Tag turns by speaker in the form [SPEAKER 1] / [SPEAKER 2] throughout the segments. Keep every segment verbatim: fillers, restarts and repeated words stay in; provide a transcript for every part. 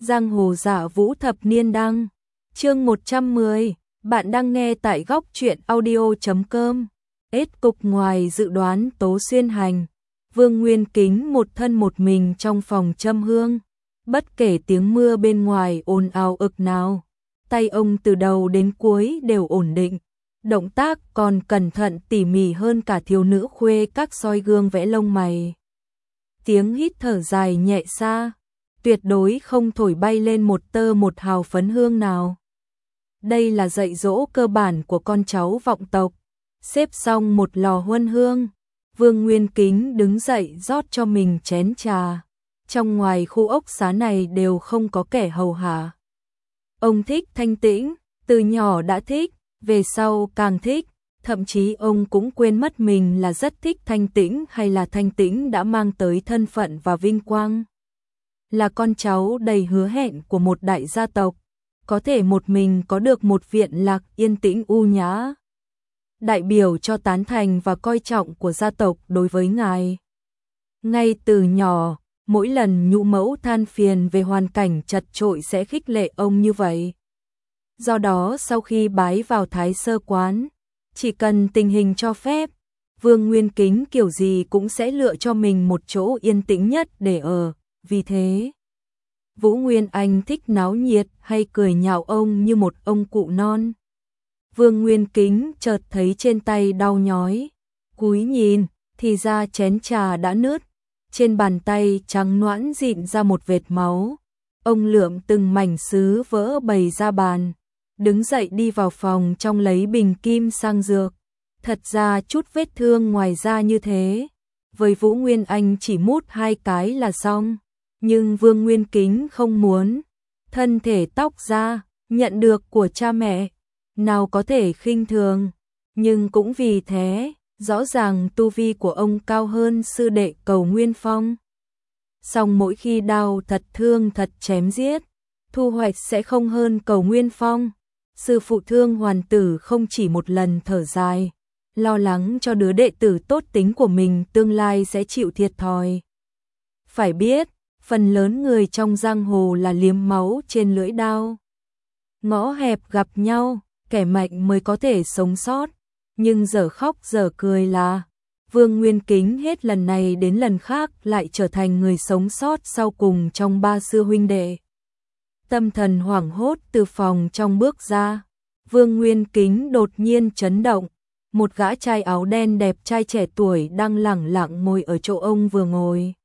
[SPEAKER 1] Giang hồ giả vũ thập niên đăng, chương một trăm mười, bạn đang nghe tại góc truyện audio chấm com. Ết cục ngoài dự đoán Tố Xuyên hành, Vương Nguyên Kính một thân một mình trong phòng châm hương, bất kể tiếng mưa bên ngoài ồn ào ực nào, tay ông từ đầu đến cuối đều ổn định, động tác còn cẩn thận tỉ mỉ hơn cả thiếu nữ khuê các soi gương vẽ lông mày. Tiếng hít thở dài nhẹ xa, tuyệt đối không thổi bay lên một tơ một hào phấn hương nào. Đây là dạy dỗ cơ bản của con cháu vọng tộc. Xếp xong một lò huân hương, Vương Nguyên Kính đứng dậy rót cho mình chén trà. Trong ngoài khu ốc xá này đều không có kẻ hầu hạ. Ông thích thanh tĩnh, từ nhỏ đã thích, về sau càng thích, thậm chí ông cũng quên mất mình là rất thích thanh tĩnh hay là thanh tĩnh đã mang tới thân phận và vinh quang. Là con cháu đầy hứa hẹn của một đại gia tộc, có thể một mình có được một viện lạc yên tĩnh u nhã. Đại biểu cho tán thành và coi trọng của gia tộc đối với ngài. Ngay từ nhỏ, mỗi lần nhũ mẫu than phiền về hoàn cảnh chật chội sẽ khích lệ ông như vậy. Do đó sau khi bái vào Thái Sơ Quán, chỉ cần tình hình cho phép, Vương Nguyên Kính kiểu gì cũng sẽ lựa cho mình một chỗ yên tĩnh nhất để ở. Vì thế, Vũ Nguyên Anh thích náo nhiệt hay cười nhạo ông như một ông cụ non. Vương Nguyên Kính chợt thấy trên tay đau nhói, cúi nhìn, thì ra chén trà đã nứt, trên bàn tay trắng nõn rịn ra một vệt máu. Ông lượm từng mảnh sứ vỡ bày ra bàn, đứng dậy đi vào phòng trong lấy bình kim sang dược. Thật ra chút vết thương ngoài da như thế, với Vũ Nguyên Anh chỉ mút hai cái là xong. Nhưng Vương Nguyên Kính không muốn, thân thể tóc da, nhận được của cha mẹ, nào có thể khinh thường, nhưng cũng vì thế, rõ ràng tu vi của ông cao hơn sư đệ Cầu Nguyên Phong. Song mỗi khi đau thật thương thật chém giết, thu hoạch sẽ không hơn Cầu Nguyên Phong. Sư phụ Thương Hoàn Tử không chỉ một lần thở dài, lo lắng cho đứa đệ tử tốt tính của mình tương lai sẽ chịu thiệt thòi. Phải biết, phần lớn người trong giang hồ là liếm máu trên lưỡi đao. Ngõ hẹp gặp nhau, kẻ mạnh mới có thể sống sót, nhưng giờ khóc giờ cười là Vương Nguyên Kính hết lần này đến lần khác lại trở thành người sống sót sau cùng trong ba sư huynh đệ. Tâm thần hoảng hốt từ phòng trong bước ra, Vương Nguyên Kính đột nhiên chấn động, một gã trai áo đen đẹp trai trẻ tuổi đang lẳng lặng ngồi ở chỗ ông vừa ngồi.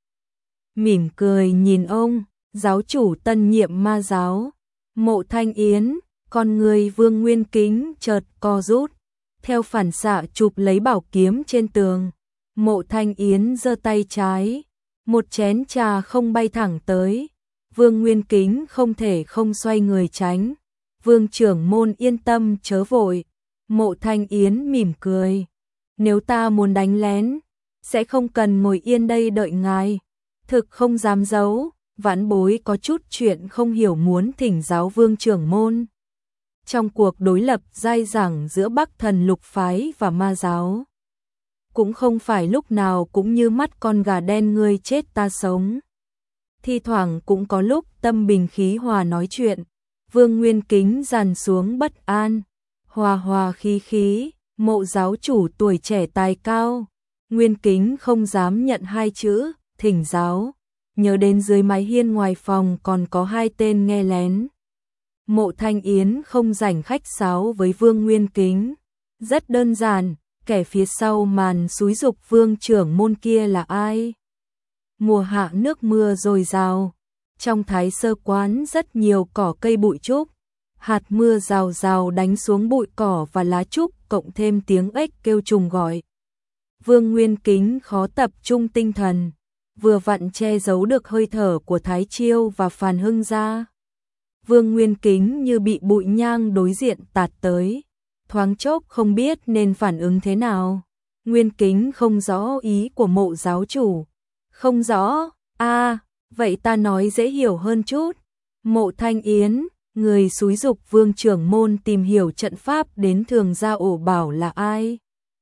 [SPEAKER 1] Mỉm cười nhìn ông, giáo chủ tân nhiệm ma giáo, Mộ Thanh Yến. Con người Vương Nguyên Kính chợt co rút, theo phản xạ chụp lấy bảo kiếm trên tường. Mộ Thanh Yến giơ tay trái, một chén trà không bay thẳng tới. Vương Nguyên Kính không thể không xoay người tránh. Vương trưởng môn yên tâm chớ vội. Mộ Thanh Yến mỉm cười. Nếu ta muốn đánh lén, sẽ không cần ngồi yên đây đợi ngài. Thực không dám giấu, vãn bối có chút chuyện không hiểu muốn thỉnh giáo Vương trưởng môn. Trong cuộc đối lập dai dẳng giữa Bắc Thần Lục phái và ma giáo, cũng không phải lúc nào cũng như mắt con gà đen ngươi chết ta sống. Thi thoảng cũng có lúc tâm bình khí hòa nói chuyện. Vương Nguyên Kính dàn xuống bất an, hòa hòa khí khí, Mộ giáo chủ tuổi trẻ tài cao. Nguyên Kính không dám nhận hai chữ, thỉnh giáo, nhớ đến dưới mái hiên ngoài phòng còn có hai tên nghe lén. Mộ Thanh Yến không rảnh khách sáo với Vương Nguyên Kính. Rất đơn giản, kẻ phía sau màn xúi dục Vương trưởng môn kia là ai? Mùa hạ nước mưa dồi dào, trong Thái Sơ Quán rất nhiều cỏ cây bụi trúc. Hạt mưa rào rào đánh xuống bụi cỏ và lá trúc cộng thêm tiếng ếch kêu trùng gọi. Vương Nguyên Kính khó tập trung tinh thần, vừa vặn che giấu được hơi thở của Thái Chiêu và Phàn Hưng ra. Vương Nguyên Kính như bị bụi nhang đối diện tạt tới, thoáng chốc không biết nên phản ứng thế nào. Nguyên Kính không rõ ý của Mộ giáo chủ. Không rõ, a à, vậy ta nói dễ hiểu hơn chút. Mộ Thanh Yến, người xúi dục Vương trưởng môn tìm hiểu trận pháp đến Thường Gia ổ bảo là ai?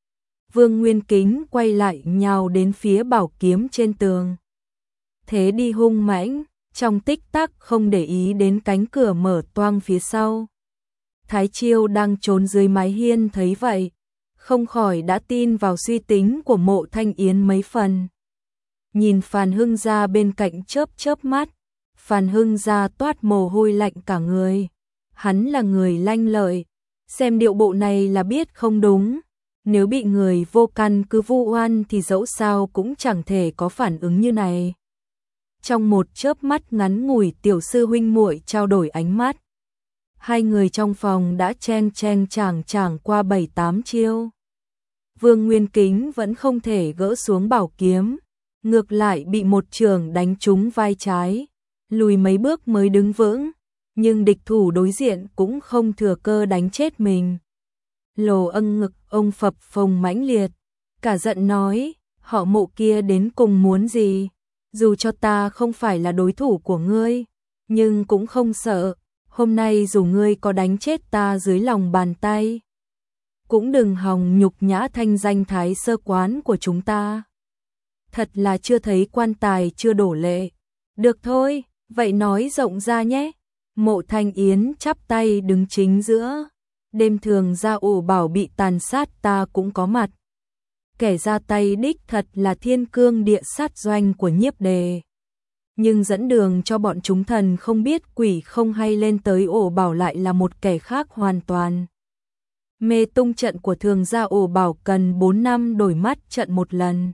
[SPEAKER 1] Vương Nguyên Kính quay lại nhào đến phía bảo kiếm trên tường. Thế đi hung mãnh, trong tích tắc không để ý đến cánh cửa mở toang phía sau. Thái Chiêu đang trốn dưới mái hiên thấy vậy, không khỏi đã tin vào suy tính của Mộ Thanh Yến mấy phần. Nhìn Phàn Hưng Gia bên cạnh chớp chớp mắt, Phàn Hưng Gia toát mồ hôi lạnh cả người. Hắn là người lanh lợi, xem điệu bộ này là biết không đúng. Nếu bị người vô căn cứ vu oan thì dẫu sao cũng chẳng thể có phản ứng như này. Trong một chớp mắt ngắn ngủi, tiểu sư huynh muội trao đổi ánh mắt. Hai người trong phòng đã chen chen chàng chàng qua bảy tám chiêu. Vương Nguyên Kính vẫn không thể gỡ xuống bảo kiếm, ngược lại bị một chưởng đánh trúng vai trái, lùi mấy bước mới đứng vững, nhưng địch thủ đối diện cũng không thừa cơ đánh chết mình. Lồ âng ngực ông phập phồng mãnh liệt, cả giận nói, họ Mộ kia đến cùng muốn gì? Dù cho ta không phải là đối thủ của ngươi, nhưng cũng không sợ, hôm nay dù ngươi có đánh chết ta dưới lòng bàn tay, cũng đừng hòng nhục nhã thanh danh Thái Sơ quán của chúng ta. Thật là chưa thấy quan tài chưa đổ lệ. Được thôi, vậy nói rộng ra nhé. Mộ Thanh Yến chắp tay đứng chính giữa. Đêm thường ra ổ bảo bị tàn sát ta cũng có mặt. Kẻ ra tay đích thật là thiên cương địa sát doanh của Nhiếp Đề. Nhưng dẫn đường cho bọn chúng thần không biết quỷ không hay lên tới ổ bảo lại là một kẻ khác hoàn toàn. Mê tung trận của thường gia ổ bảo cần bốn năm đổi mắt trận một lần.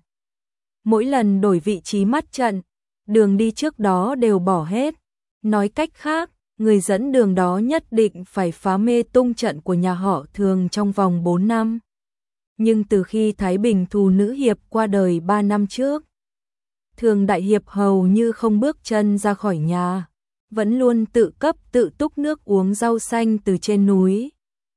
[SPEAKER 1] Mỗi lần đổi vị trí mắt trận, đường đi trước đó đều bỏ hết. Nói cách khác, người dẫn đường đó nhất định phải phá mê tung trận của nhà họ Thường trong vòng bốn năm. Nhưng từ khi Thái Bình Thù Nữ Hiệp qua đời ba năm trước, Thường Đại Hiệp hầu như không bước chân ra khỏi nhà, vẫn luôn tự cấp tự túc nước uống rau xanh từ trên núi.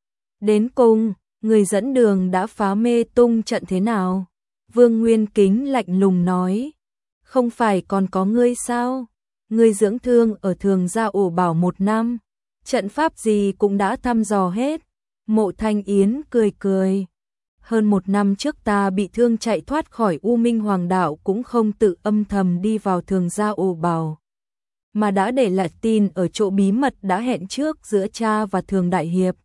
[SPEAKER 1] Đến cùng, người dẫn đường đã phá mê tung trận thế nào? Vương Nguyên Kính lạnh lùng nói, không phải còn có ngươi sao? Ngươi dưỡng thương ở Thường gia ổ bảo một năm, trận pháp gì cũng đã thăm dò hết. Mộ Thanh Yến cười cười, hơn một năm trước ta bị thương chạy thoát khỏi U Minh Hoàng đạo cũng không tự âm thầm đi vào Thường gia ổ bảo, mà đã để lại tin ở chỗ bí mật đã hẹn trước giữa cha và Thường Đại Hiệp.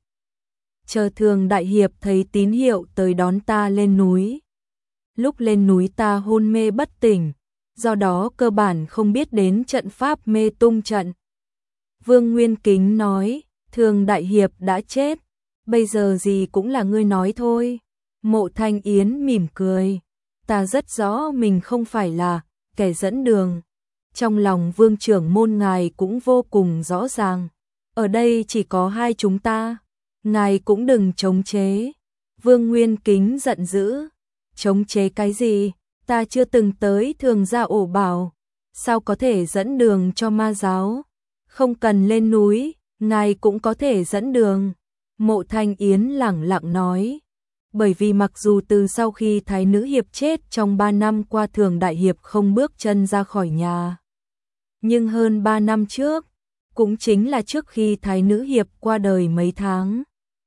[SPEAKER 1] Chờ Thường Đại Hiệp thấy tín hiệu tới đón ta lên núi. Lúc lên núi ta hôn mê bất tỉnh, do đó cơ bản không biết đến trận pháp mê tung trận. Vương Nguyên Kính nói, Thường Đại Hiệp đã chết, bây giờ gì cũng là ngươi nói thôi. Mộ Thanh Yến mỉm cười, ta rất rõ mình không phải là kẻ dẫn đường. Trong lòng Vương trưởng môn ngài cũng vô cùng rõ ràng, ở đây chỉ có hai chúng ta, ngài cũng đừng chống chế. Vương Nguyên Kính giận dữ, chống chế cái gì? Ta chưa từng tới Thường gia ổ bảo, sao có thể dẫn đường cho ma giáo? Không cần lên núi, ngài cũng có thể dẫn đường. Mộ Thanh Yến lẳng lặng nói, bởi vì mặc dù từ sau khi Thái Nữ Hiệp chết trong ba năm qua Thường Đại Hiệp không bước chân ra khỏi nhà. Nhưng hơn ba năm trước, cũng chính là trước khi Thái Nữ Hiệp qua đời mấy tháng,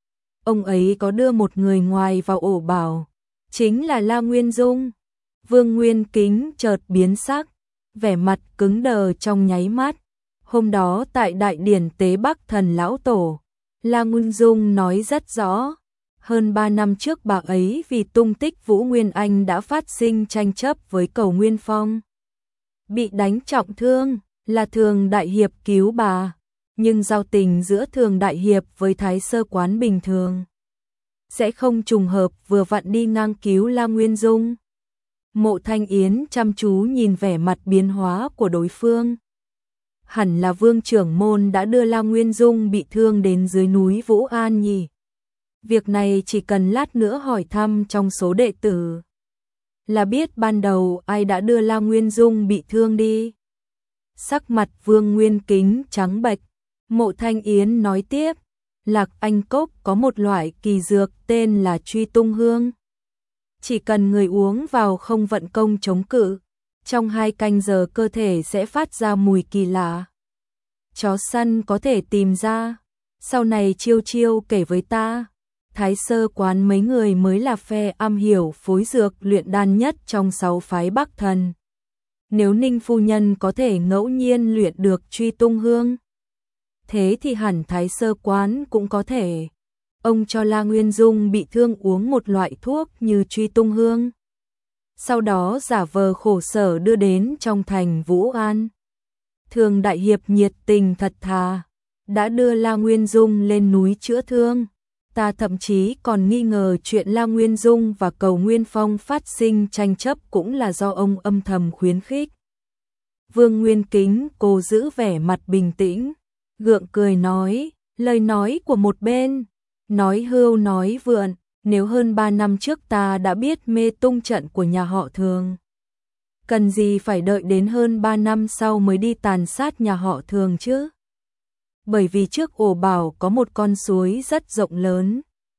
[SPEAKER 1] ông ấy có đưa một người ngoài vào ổ bảo, chính là La Nguyên Dung. Vương Nguyên Kính chợt biến sắc, vẻ mặt cứng đờ trong nháy mắt. Hôm đó tại đại điển tế Bắc Thần Lão Tổ, La Nguyên Dung nói rất rõ, hơn ba năm trước bà ấy vì tung tích Vũ Nguyên Anh đã phát sinh tranh chấp với Cầu Nguyên Phong. Bị đánh trọng thương, là Thường Đại Hiệp cứu bà, nhưng giao tình giữa Thường Đại Hiệp với Thái Sơ quán bình thường sẽ không trùng hợp vừa vặn đi ngang cứu La Nguyên Dung. Mộ Thanh Yến chăm chú nhìn vẻ mặt biến hóa của đối phương. Hẳn là Vương trưởng môn đã đưa La Nguyên Dung bị thương đến dưới núi Vũ An nhỉ. Việc này chỉ cần lát nữa hỏi thăm trong số đệ tử, là biết ban đầu ai đã đưa La Nguyên Dung bị thương đi. Sắc mặt Vương Nguyên Kính trắng bệch. Mộ Thanh Yến nói tiếp, Lạc Anh Cốc có một loại kỳ dược tên là Truy Tung Hương. Chỉ cần người uống vào không vận công chống cự, trong hai canh giờ cơ thể sẽ phát ra mùi kỳ lạ. Chó săn có thể tìm ra, sau này Chiêu Chiêu kể với ta, Thái Sơ quán mấy người mới là phe am hiểu phối dược luyện đan nhất trong sáu phái Bắc Thần. nếu Ninh phu nhân có thể ngẫu nhiên luyện được truy tung hương, thế thì hẳn Thái Sơ quán cũng có thể. Ông cho La Nguyên Dung bị thương uống một loại thuốc như truy tung hương, sau đó giả vờ khổ sở đưa đến trong thành Vũ An. Thường đại hiệp nhiệt tình thật thà, đã đưa La Nguyên Dung lên núi chữa thương. Ta thậm chí còn nghi ngờ chuyện La Nguyên Dung và Cầu Nguyên Phong phát sinh tranh chấp cũng là do ông âm thầm khuyến khích. Vương Nguyên Kính cố giữ vẻ mặt bình tĩnh, gượng cười nói, lời nói của một bên, nói hưu nói vượn, nếu hơn ba năm trước ta đã biết mê tung trận của nhà họ Thường, cần gì phải đợi đến hơn ba năm sau mới đi tàn sát nhà họ Thường chứ? Bởi vì trước ổ bảo có một con suối rất rộng lớn.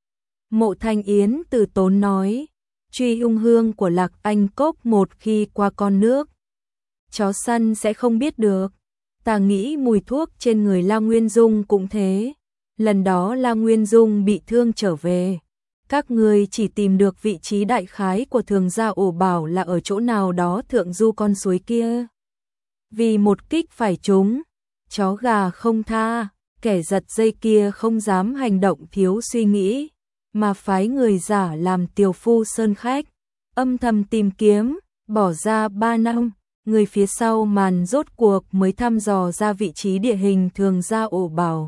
[SPEAKER 1] Mộ Thanh Yến từ tốn nói, truy ung hương của Lạc Anh Cốc một khi qua con nước, chó săn sẽ không biết được. Ta nghĩ mùi thuốc trên người La Nguyên Dung cũng thế. Lần đó La Nguyên Dung bị thương trở về, các người chỉ tìm được vị trí đại khái của Thường gia ổ bảo là ở chỗ nào đó thượng du con suối kia. Vì một kích phải trúng, chó gà không tha, kẻ giật dây kia không dám hành động thiếu suy nghĩ, mà phái người giả làm tiều phu sơn khách, âm thầm tìm kiếm, bỏ ra ba năm, người phía sau màn rốt cuộc mới thăm dò ra vị trí địa hình Thường gia ổ bảo.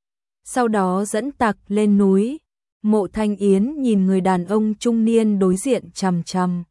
[SPEAKER 1] Sau đó dẫn tặc lên núi. Mộ Thanh Yến nhìn người đàn ông trung niên đối diện chằm chằm.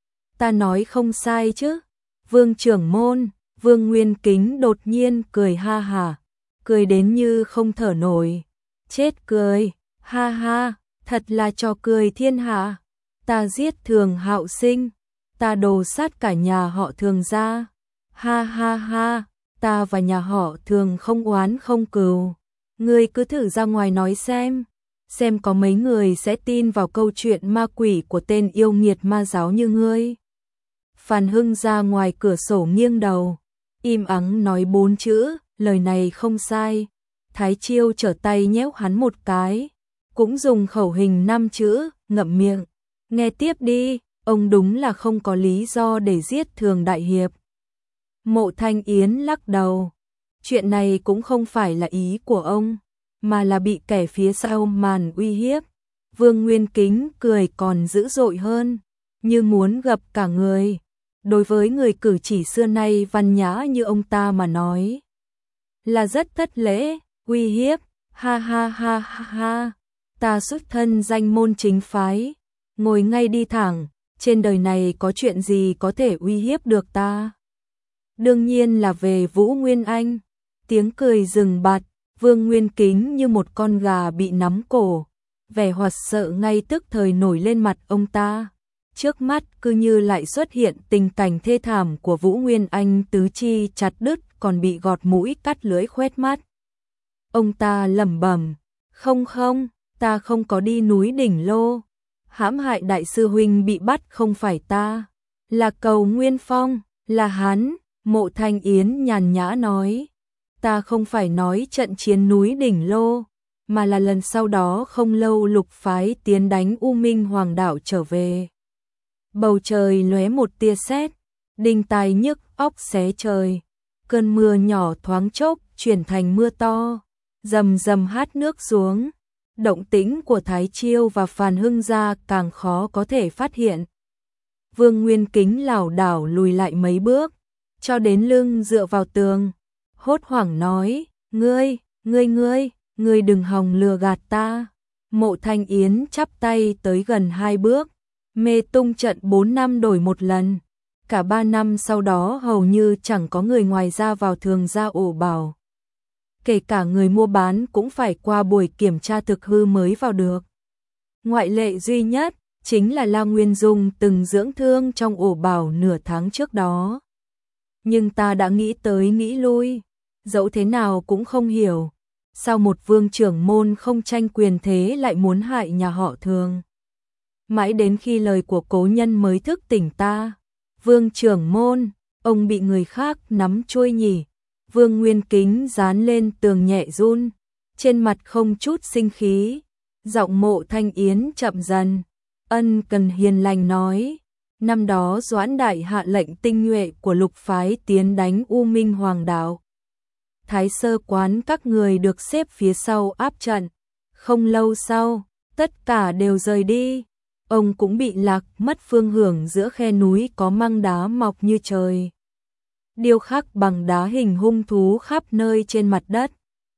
[SPEAKER 1] Ta nói không sai chứ? Vương trưởng môn, Vương Nguyên Kính đột nhiên cười ha hả, cười đến như không thở nổi. Chết cười, ha ha, thật là trò cười thiên hạ. Ta giết Thường Hạo Sinh, ta đồ sát cả nhà họ Thường gia. Ha ha ha, ta và nhà họ Thường không oán không cừu. Ngươi cứ thử ra ngoài nói xem, xem có mấy người sẽ tin vào câu chuyện ma quỷ của tên yêu nghiệt ma giáo như ngươi. Phan Hưng ra ngoài cửa sổ nghiêng đầu, im ắng nói bốn chữ, lời này không sai. Thái Chiêu trở tay nhéo hắn một cái, cũng dùng khẩu hình năm chữ, ngậm miệng. Nghe tiếp đi, ông đúng là không có lý do để giết Thường đại hiệp. Mộ Thanh Yến lắc đầu, chuyện này cũng không phải là ý của ông, mà là bị kẻ phía sau màn uy hiếp. Vương Nguyên Kính cười còn dữ dội hơn, như muốn gặp cả người. Đối với người cử chỉ xưa nay văn nhã như ông ta mà nói, là rất thất lễ, uy hiếp, ha ha ha ha ha. Ta xuất thân danh môn chính phái, ngồi ngay đi thẳng, trên đời này có chuyện gì có thể uy hiếp được ta? Đương nhiên là về Vũ Nguyên Anh. Tiếng cười rừng bặt, Vương Nguyên Kính như một con gà bị nắm cổ, vẻ hoảng sợ ngay tức thời nổi lên mặt ông ta. Trước mắt cứ như lại xuất hiện tình cảnh thê thảm của Vũ Nguyên Anh tứ chi chặt đứt còn bị gọt mũi cắt lưỡi khoét mắt. Ông ta lẩm bẩm, không không, ta không có đi núi đỉnh lô, hãm hại đại sư huynh bị bắt không phải ta, là Cầu Nguyên Phong, là hắn. Mộ Thanh Yến nhàn nhã nói, ta không phải nói trận chiến núi đỉnh lô, mà là lần sau đó không lâu Lục phái tiến đánh U Minh Hoàng đảo trở về. Bầu trời lóe một tia sét, đinh tai nhức óc xé trời, cơn mưa nhỏ thoáng chốc chuyển thành mưa to, rầm rầm hát nước xuống. Động tĩnh của Thái Chiêu và Phan Hưng gia càng khó có thể phát hiện. Vương Nguyên Kính lảo đảo lùi lại mấy bước, cho đến lưng dựa vào tường, hốt hoảng nói, ngươi, ngươi ngươi, ngươi đừng hòng lừa gạt ta. Mộ Thanh Yến chắp tay tới gần hai bước, mê tung trận bốn năm đổi một lần, cả ba năm sau đó hầu như chẳng có người ngoài ra vào Thường gia ổ bảo. Kể cả người mua bán cũng phải qua buổi kiểm tra thực hư mới vào được. Ngoại lệ duy nhất chính là La Nguyên Dung từng dưỡng thương trong ổ bảo nửa tháng trước đó. Nhưng ta đã nghĩ tới nghĩ lui, dẫu thế nào cũng không hiểu, sao một vương trưởng môn không tranh quyền thế lại muốn hại nhà họ Thường. Mãi đến khi lời của cố nhân mới thức tỉnh ta, vương trưởng môn, ông bị người khác nắm trôi nhỉ. Vương Nguyên Kính dán lên tường nhẹ run, trên mặt không chút sinh khí, giọng Mộ Thanh Yến chậm dần, ân cần hiền lành nói, Năm đó Doãn Đại hạ lệnh tinh nhuệ của lục phái tiến đánh U Minh Hoàng đạo. Thái Sơ Quán các người được xếp phía sau áp trận. Không lâu sau, tất cả đều rời đi. Ông cũng bị lạc mất phương hướng giữa khe núi có măng đá mọc như trời. Điêu khắc bằng đá hình hung thú khắp nơi trên mặt đất.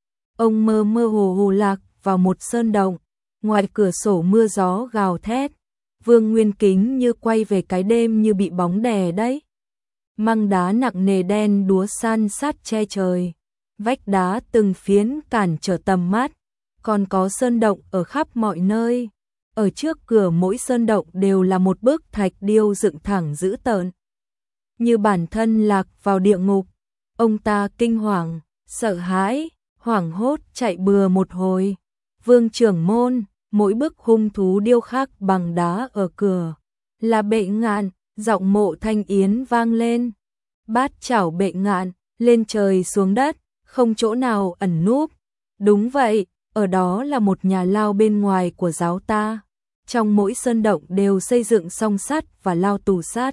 [SPEAKER 1] Ông mơ mơ hồ hồ lạc vào một sơn động. Ngoài cửa sổ mưa gió gào thét. Vương Nguyên Kính như quay về cái đêm như bị bóng đè đấy. Măng đá nặng nề đen đúa san sát che trời. Vách đá từng phiến cản trở tầm mắt. Còn có sơn động ở khắp mọi nơi. Ở trước cửa mỗi sơn động đều là một bức thạch điêu dựng thẳng dữ tợn. Như bản thân lạc vào địa ngục. Ông ta kinh hoàng, sợ hãi, hoảng hốt chạy bừa một hồi. Vương trưởng môn, mỗi bức hung thú điêu khắc bằng đá ở cửa. Là Bệ Ngạn, giọng Mộ Thanh Yến vang lên. Bát chảo Bệ Ngạn, lên trời xuống đất, không chỗ nào ẩn núp. Đúng vậy, ở đó là một nhà lao bên ngoài của giáo ta. Trong mỗi sơn động đều xây dựng song sắt và lao tù sát.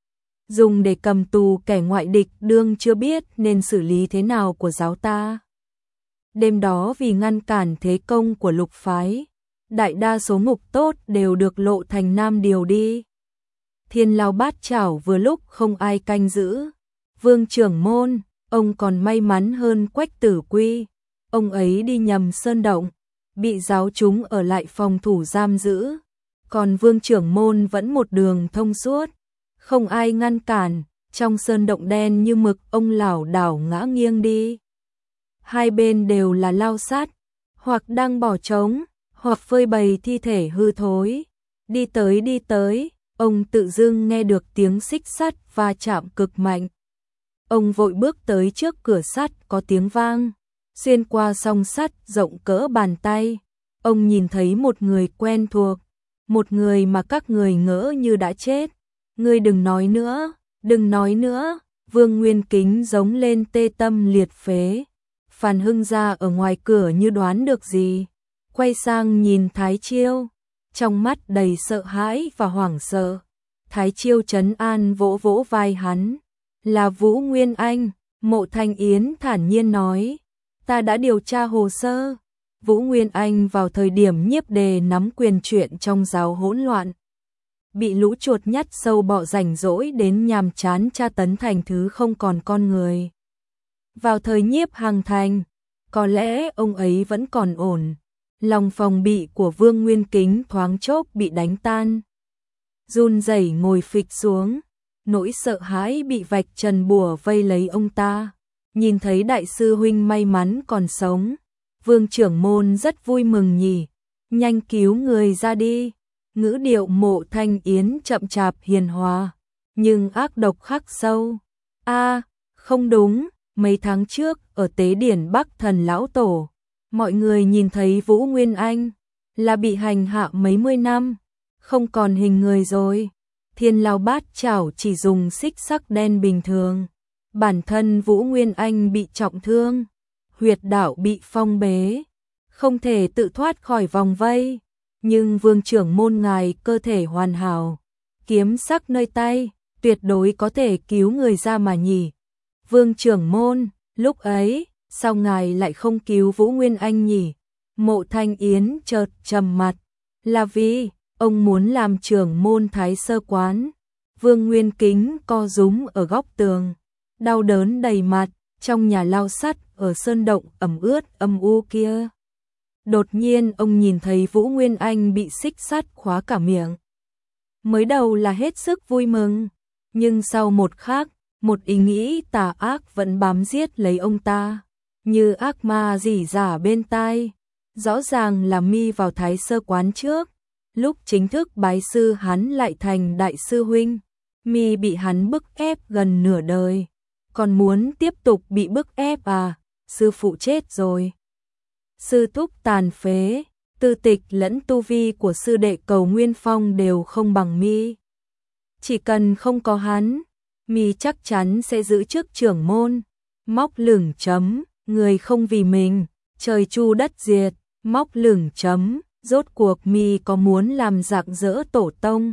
[SPEAKER 1] Dùng để cầm tù kẻ ngoại địch đương chưa biết nên xử lý thế nào của giáo ta. Đêm đó vì ngăn cản thế công của lục phái, đại đa số ngục tốt đều được Lộ Thành Nam điều đi. Thiên lao bát chảo vừa lúc không ai canh giữ. Vương trưởng môn, ông còn may mắn hơn Quách Tử Quy. Ông ấy đi nhầm sơn động, bị giáo chúng ở lại phòng thủ giam giữ. Còn Vương trưởng môn vẫn một đường thông suốt, không ai ngăn cản. Trong sơn động đen như mực ông lảo đảo ngã nghiêng đi. Hai bên đều là lao sát, hoặc đang bỏ trống, hoặc phơi bày thi thể hư thối. Đi tới đi tới, ông tự dưng nghe được tiếng xích sắt va chạm cực mạnh. Ông vội bước tới trước cửa sắt có tiếng vang. Xuyên qua song sắt rộng cỡ bàn tay, ông nhìn thấy một người quen thuộc, một người mà các người ngỡ như đã chết. Ngươi đừng nói nữa, đừng nói nữa, Vương Nguyên Kính giống lên tê tâm liệt phế. Phan Hưng Gia ở ngoài cửa như đoán được gì, quay sang nhìn Thái Chiêu, trong mắt đầy sợ hãi và hoảng sợ. Thái Chiêu trấn an vỗ vỗ vai hắn, là Vũ Nguyên Anh. Mộ Thanh Yến thản nhiên nói, ta đã điều tra hồ sơ. Vũ Nguyên Anh vào thời điểm Nhiếp Đề nắm quyền chuyện trong giáo hỗn loạn, bị lũ chuột nhắt sâu bọ rảnh rỗi đến nhàm chán tra tấn thành thứ không còn con người. Vào thời Nhiếp Hằng thành, có lẽ ông ấy vẫn còn ổn. Lòng phòng bị của Vương Nguyên Kính thoáng chốc bị đánh tan. Run rẩy ngồi phịch xuống, nỗi sợ hãi bị vạch trần bùa vây lấy ông ta. Nhìn thấy đại sư huynh may mắn còn sống, Vương trưởng môn rất vui mừng nhỉ. Nhanh cứu người ra đi. Ngữ điệu Mộ Thanh Yến chậm chạp hiền hòa, nhưng ác độc khắc sâu. A, không đúng, mấy tháng trước ở tế điển Bắc Thần lão tổ, mọi người nhìn thấy Vũ Nguyên Anh là bị hành hạ mấy mươi năm, không còn hình người rồi. Thiên lao bát chảo chỉ dùng xích sắc đen bình thường. Bản thân Vũ Nguyên Anh bị trọng thương, huyệt đạo bị phong bế, không thể tự thoát khỏi vòng vây. Nhưng Vương trưởng môn ngài cơ thể hoàn hảo, kiếm sắc nơi tay, tuyệt đối có thể cứu người ra mà nhỉ. Vương trưởng môn, lúc ấy, sao ngài lại không cứu Vũ Nguyên Anh nhỉ? Mộ Thanh Yến chợt trầm mặt, là vì ông muốn làm trưởng môn Thái Sơ Quán. Vương Nguyên Kính co rúm ở góc tường, đau đớn đầy mặt, trong nhà lao sắt ở sơn động ẩm ướt âm u kia. Đột nhiên ông nhìn thấy Vũ Nguyên Anh bị xích sắt khóa cả miệng. Mới đầu là hết sức vui mừng, nhưng sau một khắc, một ý nghĩ tà ác vẫn bám giết lấy ông ta, như ác ma rỉ rả bên tai. Rõ ràng là mi vào Thái Sơ Quán trước, lúc chính thức bái sư hắn lại thành đại sư huynh. Mi bị hắn bức ép gần nửa đời, còn muốn tiếp tục bị bức ép à? Sư phụ chết rồi, sư thúc tàn phế, tư tịch lẫn tu vi của sư đệ Cầu Nguyên Phong đều không bằng mi. Chỉ cần không có hắn, mi chắc chắn sẽ giữ chức trưởng môn. Móc lửng chấm, người không vì mình, trời chu đất diệt. Móc lửng chấm, rốt cuộc mi có muốn làm rạng rỡ tổ tông?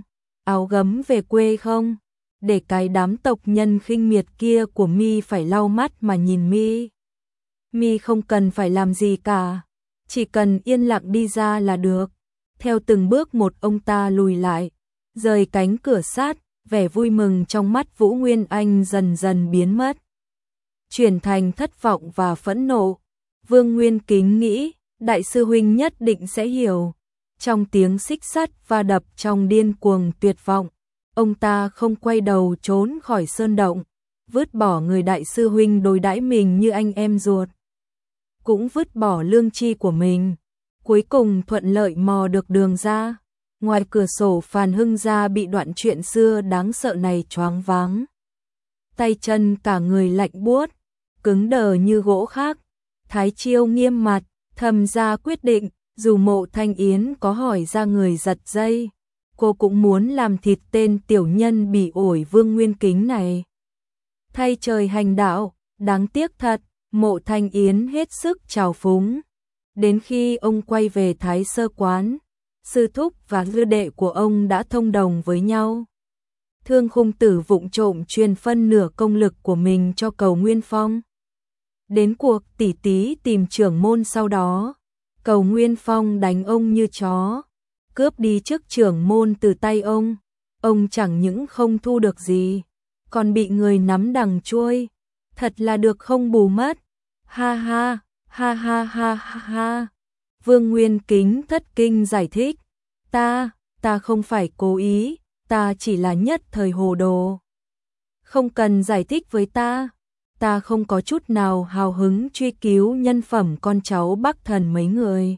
[SPEAKER 1] áo gấm về quê không? Để cái đám tộc nhân khinh miệt kia của mi phải lau mắt mà nhìn mi. Mi không cần phải làm gì cả, chỉ cần yên lặng đi ra là được. Theo từng bước một ông ta lùi lại, rời cánh cửa sát, vẻ vui mừng trong mắt Vũ Nguyên Anh dần dần biến mất, chuyển thành thất vọng và phẫn nộ. Vương Nguyên Kính nghĩ, đại sư huynh nhất định sẽ hiểu. Trong tiếng xích sắt va đập trong điên cuồng tuyệt vọng, ông ta không quay đầu trốn khỏi sơn động, vứt bỏ người đại sư huynh đối đãi mình như anh em ruột, cũng vứt bỏ lương tri của mình. Cuối cùng thuận lợi mò được đường ra. Ngoài cửa sổ Phàn Hưng Gia bị đoạn chuyện xưa đáng sợ này choáng váng. Tay chân cả người lạnh buốt, cứng đờ như gỗ khác. Thái Chiêu nghiêm mặt, thầm ra quyết định, dù Mộ Thanh Yến có hỏi ra người giật dây, cô cũng muốn làm thịt tên tiểu nhân bỉ ổi Vương Nguyên Kính này. Thay trời hành đạo, đáng tiếc thật, Mộ Thanh Yến hết sức trào phúng. Đến khi ông quay về Thái Sơ Quán, sư thúc và sư đệ của ông đã thông đồng với nhau. Thương Khung Tử vụng trộm truyền phân nửa công lực của mình cho Cầu Nguyên Phong. Đến cuộc tỉ thí tìm trưởng môn sau đó, Cầu Nguyên Phong đánh ông như chó, cướp đi chức trưởng môn từ tay ông. Ông chẳng những không thu được gì, còn bị người nắm đằng chuôi. Thật là được không bù mất. Ha ha, ha ha ha ha ha. Vương Nguyên Kính thất kinh giải thích. Ta, ta không phải cố ý, ta chỉ là nhất thời hồ đồ. Không cần giải thích với ta. Ta không có chút nào hào hứng truy cứu nhân phẩm con cháu Bắc Thần mấy người.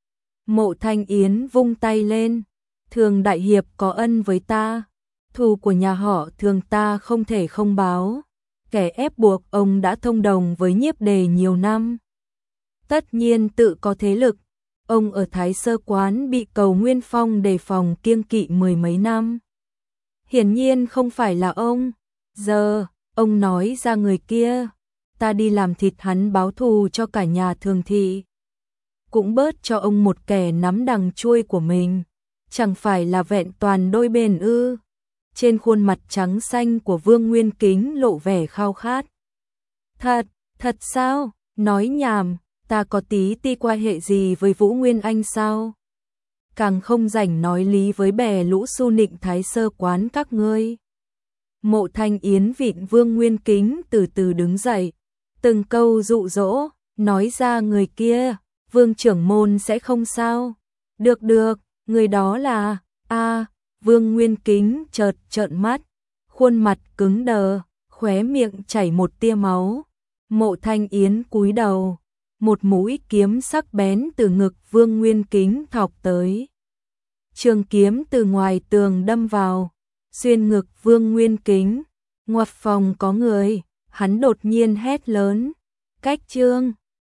[SPEAKER 1] Mộ Thanh Yến vung tay lên. Thường đại hiệp có ân với ta, thù của nhà họ Thường ta không thể không báo. Kẻ ép buộc ông đã thông đồng với Nhiếp Đề nhiều năm, tất nhiên tự có thế lực. Ông ở Thái Sơ Quán bị Cầu Nguyên Phong đề phòng kiêng kỵ mười mấy năm. Hiển nhiên không phải là ông. Giờ, ông nói ra người kia, ta đi làm thịt hắn báo thù cho cả nhà Thường thị. Cũng bớt cho ông một kẻ nắm đằng chuôi của mình. Chẳng phải là vẹn toàn đôi bên ư? Trên khuôn mặt trắng xanh của Vương Nguyên Kính lộ vẻ khao khát. Thật, thật sao? Nói nhảm, ta có tí ti quan hệ gì với Vũ Nguyên Anh sao? Càng không rảnh nói lý với bè lũ su nịnh Thái Sơ Quán các ngươi. Mộ Thanh Yến vịn Vương Nguyên Kính từ từ đứng dậy, từng câu dụ dỗ, nói ra người kia, Vương trưởng môn sẽ không sao? Được được, người đó là, a Vương Nguyên Kính chợt trợn mắt, khuôn mặt cứng đờ, khóe miệng chảy một tia máu. Mộ Thanh Yến cúi đầu, một mũi kiếm sắc bén từ ngực Vương Nguyên Kính thọc tới. Trường kiếm từ ngoài tường đâm vào, xuyên ngực Vương Nguyên Kính. Ngoặt phòng có người, hắn đột nhiên hét lớn, cách trương.